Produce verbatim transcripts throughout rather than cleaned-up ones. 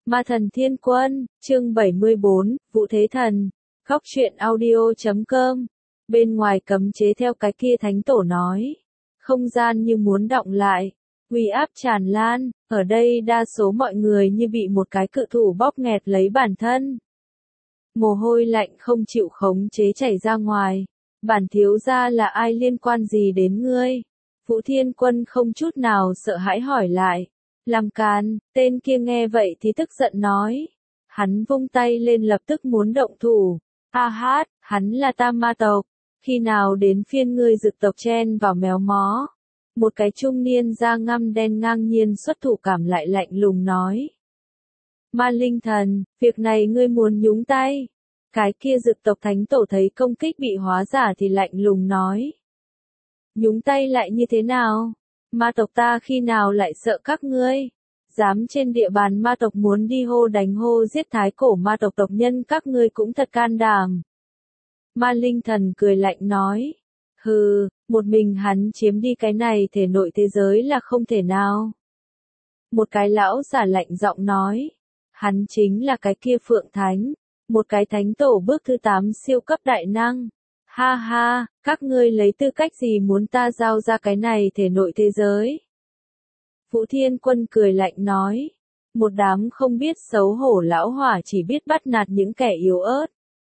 Ma Thần Thiên Quân, chương bảy mươi bốn, Vũ Thế Thần, Khóc Chuyện Audio chấm com. Bên ngoài cấm chế theo cái kia thánh tổ nói. Không gian như muốn động lại. Uy áp tràn lan, ở đây đa số mọi người như bị một cái cự thủ bóp nghẹt lấy bản thân. Mồ hôi lạnh không chịu khống chế chảy ra ngoài. Bản thiếu gia là ai liên quan gì đến ngươi? Vũ Thiên Quân không chút nào sợ hãi hỏi lại. Làm càn, tên kia nghe vậy thì tức giận nói. Hắn vung tay lên lập tức muốn động thủ. A hát, hắn là Tam Ma tộc. Khi nào đến phiên ngươi Dực tộc chen vào méo mó? Một cái trung niên da ngăm đen ngang nhiên xuất thủ cảm lại lạnh lùng nói. Ma Linh Thần, việc này ngươi muốn nhúng tay. Cái kia Dực tộc thánh tổ thấy công kích bị hóa giả thì lạnh lùng nói. Nhúng tay lại như thế nào? Ma tộc ta khi nào lại sợ các ngươi? Dám trên địa bàn ma tộc muốn đi hô đánh hô giết thái cổ ma tộc tộc nhân các ngươi cũng thật can đảm. Ma Linh Thần cười lạnh nói. Hừ, một mình hắn chiếm đi cái này thể nội thế giới là không thể nào. Một cái lão giả lạnh giọng nói. Hắn chính là cái kia Phượng Thánh. Một cái thánh tổ bước thứ tám siêu cấp đại năng. Ha ha, các ngươi lấy tư cách gì muốn ta giao ra cái này thể nội thế giới? Vũ Thiên Quân cười lạnh nói. Một đám không biết xấu hổ lão hỏa chỉ biết bắt nạt những kẻ yếu ớt.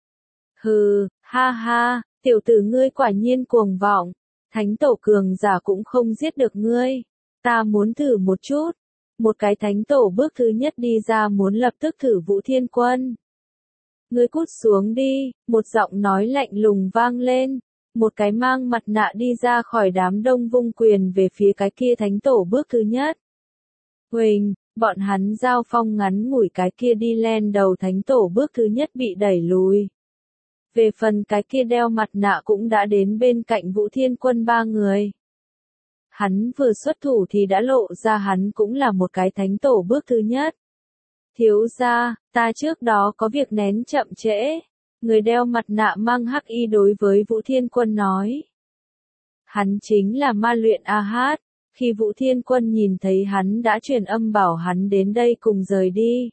Hừ, ha ha, tiểu tử ngươi quả nhiên cuồng vọng. Thánh tổ cường giả cũng không giết được ngươi. Ta muốn thử một chút. Một cái thánh tổ bước thứ nhất đi ra muốn lập tức thử Vũ Thiên Quân. Ngươi cút xuống đi, một giọng nói lạnh lùng vang lên. Một cái mang mặt nạ đi ra khỏi đám đông vung quyền về phía cái kia thánh tổ bước thứ nhất. Huỳnh, bọn hắn giao phong ngắn ngủi cái kia đi len đầu thánh tổ bước thứ nhất bị đẩy lùi. Về phần cái kia đeo mặt nạ cũng đã đến bên cạnh Vũ Thiên Quân ba người. Hắn vừa xuất thủ thì đã lộ ra hắn cũng là một cái thánh tổ bước thứ nhất. Thiếu gia, ta trước đó có việc nén chậm trễ. Người đeo mặt nạ mang hắc y đối với Vũ Thiên Quân nói. Hắn chính là ma luyện A Hát. Khi Vũ Thiên Quân nhìn thấy hắn đã truyền âm bảo hắn đến đây cùng rời đi.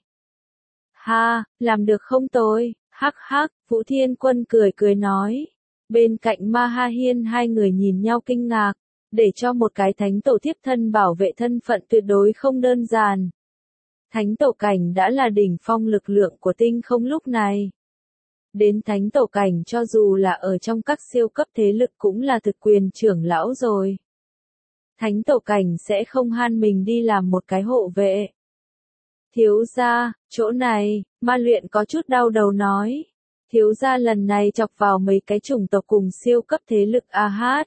Ha, làm được không tôi, hắc hắc, Vũ Thiên Quân cười cười nói. Bên cạnh Ma Ha Hiên hai người nhìn nhau kinh ngạc. Để cho một cái thánh tổ tiếp thân bảo vệ thân phận tuyệt đối không đơn giản. Thánh tổ cảnh đã là đỉnh phong lực lượng của tinh không lúc này. Đến thánh tổ cảnh cho dù là ở trong các siêu cấp thế lực cũng là thực quyền trưởng lão rồi. Thánh tổ cảnh sẽ không han mình đi làm một cái hộ vệ. Thiếu gia, chỗ này, ma luyện có chút đau đầu nói. Thiếu gia lần này chọc vào mấy cái chủng tộc cùng siêu cấp thế lực A Hát.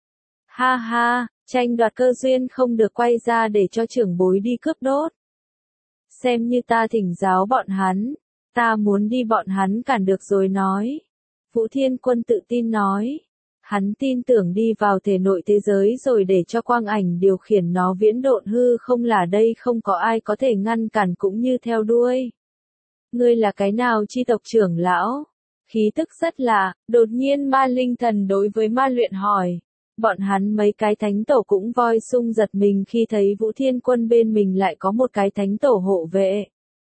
Ha ha, tranh đoạt cơ duyên không được quay ra để cho trưởng bối đi cướp đốt. Xem như ta thỉnh giáo bọn hắn. Ta muốn đi bọn hắn cản được rồi nói. Vũ Thiên Quân tự tin nói. Hắn tin tưởng đi vào thể nội thế giới rồi để cho quang ảnh điều khiển nó viễn độn hư không là đây không có ai có thể ngăn cản cũng như theo đuôi. Ngươi là cái nào chi tộc trưởng lão? Khí tức rất lạ, đột nhiên Ma Linh Thần đối với ma luyện hỏi. Bọn hắn mấy cái thánh tổ cũng voi sung giật mình khi thấy Vũ Thiên Quân bên mình lại có một cái thánh tổ hộ vệ.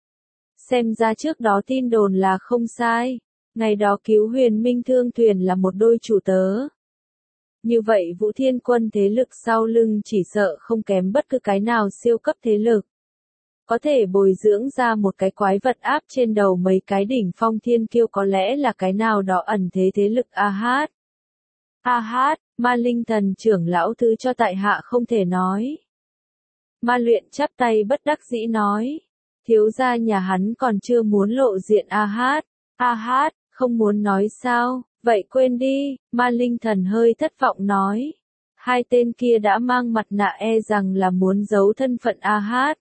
Xem ra trước đó tin đồn là không sai. Ngày đó cứu Huyền Minh Thương Thuyền là một đôi chủ tớ. Như vậy Vũ Thiên Quân thế lực sau lưng chỉ sợ không kém bất cứ cái nào siêu cấp thế lực. Có thể bồi dưỡng ra một cái quái vật áp trên đầu mấy cái đỉnh phong thiên kiêu có lẽ là cái nào đó ẩn thế thế lực A Hát. A Hát, Ma Linh Thần trưởng lão thứ cho tại hạ không thể nói. Ma luyện chắp tay bất đắc dĩ nói. Thiếu gia nhà hắn còn chưa muốn lộ diện A Hát. A Hát, không muốn nói sao, vậy quên đi, Ma Linh Thần hơi thất vọng nói. Hai tên kia đã mang mặt nạ e rằng là muốn giấu thân phận A Hát.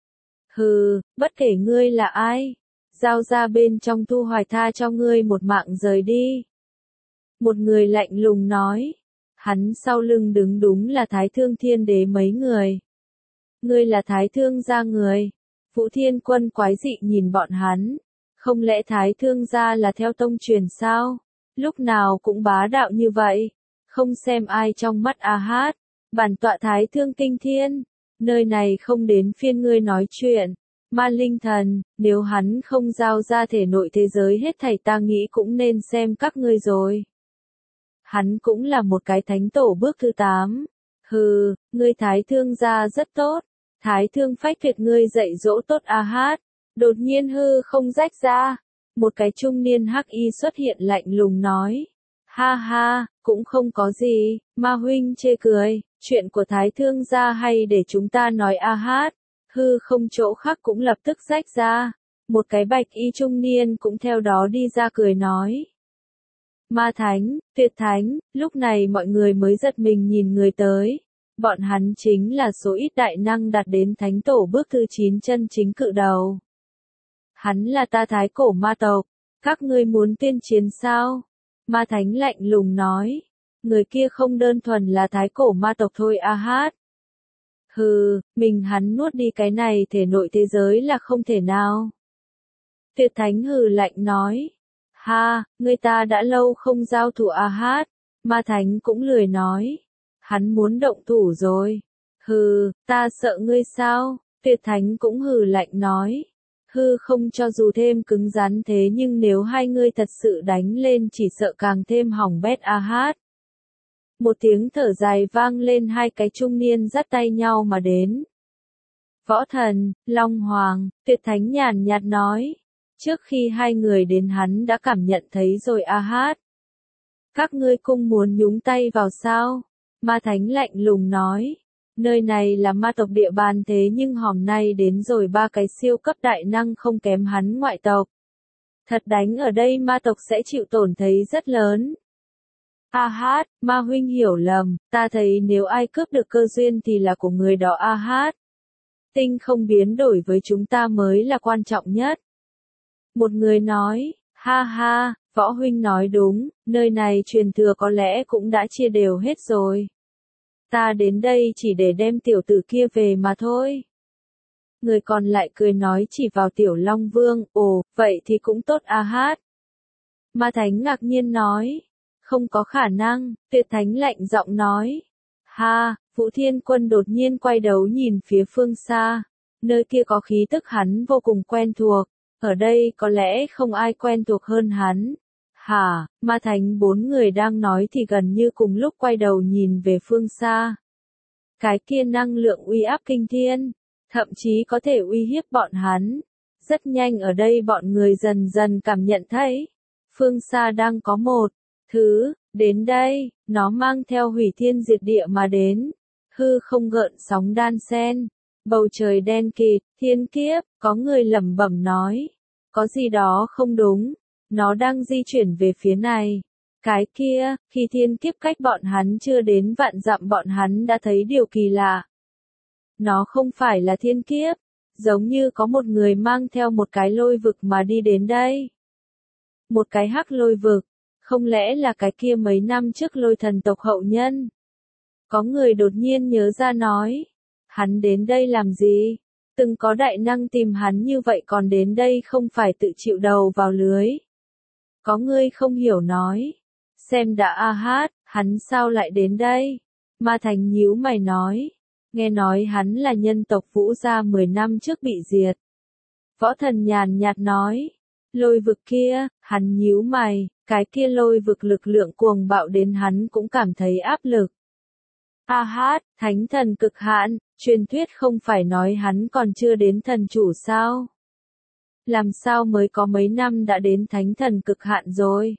Hừ, bất kể ngươi là ai, giao ra bên trong thu hoài tha cho ngươi một mạng rời đi. Một người lạnh lùng nói. Hắn sau lưng đứng đúng là Thái Thương Thiên Đế mấy người. Ngươi là Thái Thương gia người. Vũ Thiên Quân quái dị nhìn bọn hắn. Không lẽ Thái Thương gia là theo tông truyền sao? Lúc nào cũng bá đạo như vậy. Không xem ai trong mắt A Hát. Bản tọa Thái Thương Kinh Thiên. Nơi này không đến phiên ngươi nói chuyện. Ma linh thần, nếu hắn không giao ra thể nội thế giới hết thảy ta nghĩ cũng nên xem các ngươi rồi. Hắn cũng là một cái thánh tổ bước thứ tám. Hừ, ngươi Thái Thương gia rất tốt. Thái Thương phách tuyệt ngươi dạy dỗ tốt a hát. Đột nhiên hư không rách ra. Một cái trung niên hắc y xuất hiện lạnh lùng nói. Ha ha, cũng không có gì, Ma huynh chê cười, chuyện của Thái Thương gia hay để chúng ta nói a hát. Hư không chỗ khác cũng lập tức rách ra. Một cái bạch y trung niên cũng theo đó đi ra cười nói. Ma thánh, tuyệt thánh, lúc này mọi người mới giật mình nhìn người tới. Bọn hắn chính là số ít đại năng đạt đến thánh tổ bước thứ chín chân chính cự đầu. Hắn là ta thái cổ ma tộc, các ngươi muốn tuyên chiến sao? Ma thánh lạnh lùng nói, người kia không đơn thuần là thái cổ ma tộc thôi a hát. Hừ, mình hắn nuốt đi cái này thể nội thế giới là không thể nào. Tuyệt thánh hừ lạnh nói, ha, người ta đã lâu không giao thủ a hát. Ma thánh cũng lười nói, hắn muốn động thủ rồi. Hừ, ta sợ ngươi sao? Tuyệt thánh cũng hừ lạnh nói. Hư không cho dù thêm cứng rắn thế nhưng nếu hai ngươi thật sự đánh lên chỉ sợ càng thêm hỏng bét a hát. Một tiếng thở dài vang lên, hai cái trung niên dắt tay nhau mà đến. Võ thần, Long Hoàng, Tuyệt thánh nhàn nhạt nói. Trước khi hai người đến hắn đã cảm nhận thấy rồi a hát. Các ngươi cũng muốn nhúng tay vào sao? Ma thánh lạnh lùng nói. Nơi này là ma tộc địa bàn thế nhưng hôm nay đến rồi ba cái siêu cấp đại năng không kém hắn ngoại tộc. Thật đánh ở đây ma tộc sẽ chịu tổn thấy rất lớn. A hát, Ma huynh hiểu lầm, ta thấy nếu ai cướp được cơ duyên thì là của người đó a hát. Tinh không biến đổi với chúng ta mới là quan trọng nhất. Một người nói, ha ha, Võ huynh nói đúng, nơi này truyền thừa có lẽ cũng đã chia đều hết rồi. Ta đến đây chỉ để đem tiểu tử kia về mà thôi. Người còn lại cười nói chỉ vào tiểu Long Vương, ồ, vậy thì cũng tốt a hát. Ma thánh ngạc nhiên nói, không có khả năng, Tuyệt thánh lạnh giọng nói. Ha, Vũ Thiên Quân đột nhiên quay đầu nhìn phía phương xa, nơi kia có khí tức hắn vô cùng quen thuộc, ở đây có lẽ không ai quen thuộc hơn hắn. Hả, Ma thánh bốn người đang nói thì gần như cùng lúc quay đầu nhìn về phương xa. Cái kia năng lượng uy áp kinh thiên, thậm chí có thể uy hiếp bọn hắn. Rất nhanh ở đây bọn người dần dần cảm nhận thấy, phương xa đang có một thứ, đến đây, nó mang theo hủy thiên diệt địa mà đến. Hư không gợn sóng đan xen, bầu trời đen kịt, thiên kiếp, có người lẩm bẩm nói. Có gì đó không đúng. Nó đang di chuyển về phía này. Cái kia, khi thiên kiếp cách bọn hắn chưa đến vạn dặm bọn hắn đã thấy điều kỳ lạ. Nó không phải là thiên kiếp, giống như có một người mang theo một cái lôi vực mà đi đến đây. Một cái hắc lôi vực, không lẽ là cái kia mấy năm trước lôi thần tộc hậu nhân? Có người đột nhiên nhớ ra nói, hắn đến đây làm gì? Từng có đại năng tìm hắn như vậy còn đến đây không phải tự chịu đầu vào lưới. Có người không hiểu nói, xem đã a hát, hắn sao lại đến đây? Ma thành nhíu mày nói, nghe nói hắn là nhân tộc Vũ gia mười năm trước bị diệt. Võ thần nhàn nhạt nói, lôi vực kia, hắn nhíu mày, cái kia lôi vực lực lượng cuồng bạo đến hắn cũng cảm thấy áp lực. A hát, thánh thần cực hạn, truyền thuyết không phải nói hắn còn chưa đến thần chủ sao? Làm sao mới có mấy năm đã đến thánh thần cực hạn rồi?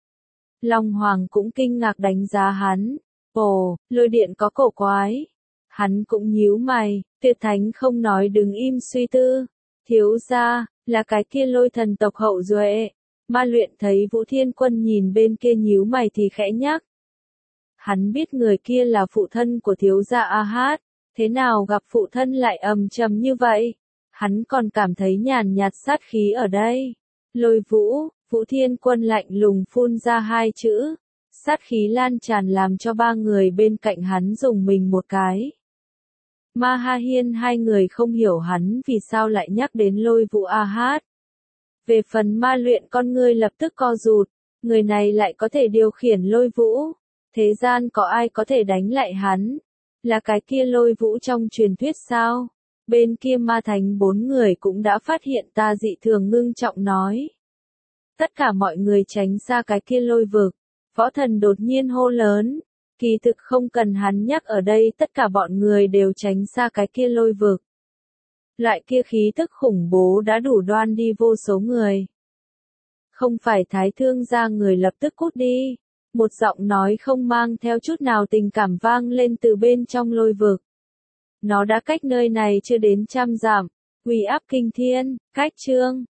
Long Hoàng cũng kinh ngạc đánh giá hắn. Ồ, lôi điện có cổ quái. Hắn cũng nhíu mày, Tuyệt thánh không nói đứng im suy tư. Thiếu gia, là cái kia lôi thần tộc hậu duệ. Ma luyện thấy Vũ Thiên Quân nhìn bên kia nhíu mày thì khẽ nhắc. Hắn biết người kia là phụ thân của thiếu gia a hát. Thế nào gặp phụ thân lại ầm trầm như vậy? Hắn còn cảm thấy nhàn nhạt sát khí ở đây. Lôi Vũ, Vũ Thiên Quân lạnh lùng phun ra hai chữ. Sát khí lan tràn làm cho ba người bên cạnh hắn dùng mình một cái. Ma Ha Hiên hai người không hiểu hắn vì sao lại nhắc đến Lôi Vũ a hát. Về phần ma luyện con ngươi lập tức co rụt. Người này lại có thể điều khiển Lôi Vũ. Thế gian có ai có thể đánh lại hắn? Là cái kia Lôi Vũ trong truyền thuyết sao? Bên kia ma thánh bốn người cũng đã phát hiện ta dị thường ngưng trọng nói. Tất cả mọi người tránh xa cái kia lôi vực. Võ thần đột nhiên hô lớn. Kỳ thực không cần hắn nhắc ở đây, tất cả bọn người đều tránh xa cái kia lôi vực. Loại kia khí tức khủng bố đã đủ đoan đi vô số người. Không phải Thái Thương gia người lập tức cút đi. Một giọng nói không mang theo chút nào tình cảm vang lên từ bên trong lôi vực. Nó đã cách nơi này chưa đến trăm dặm, uy áp kinh thiên, cách chương.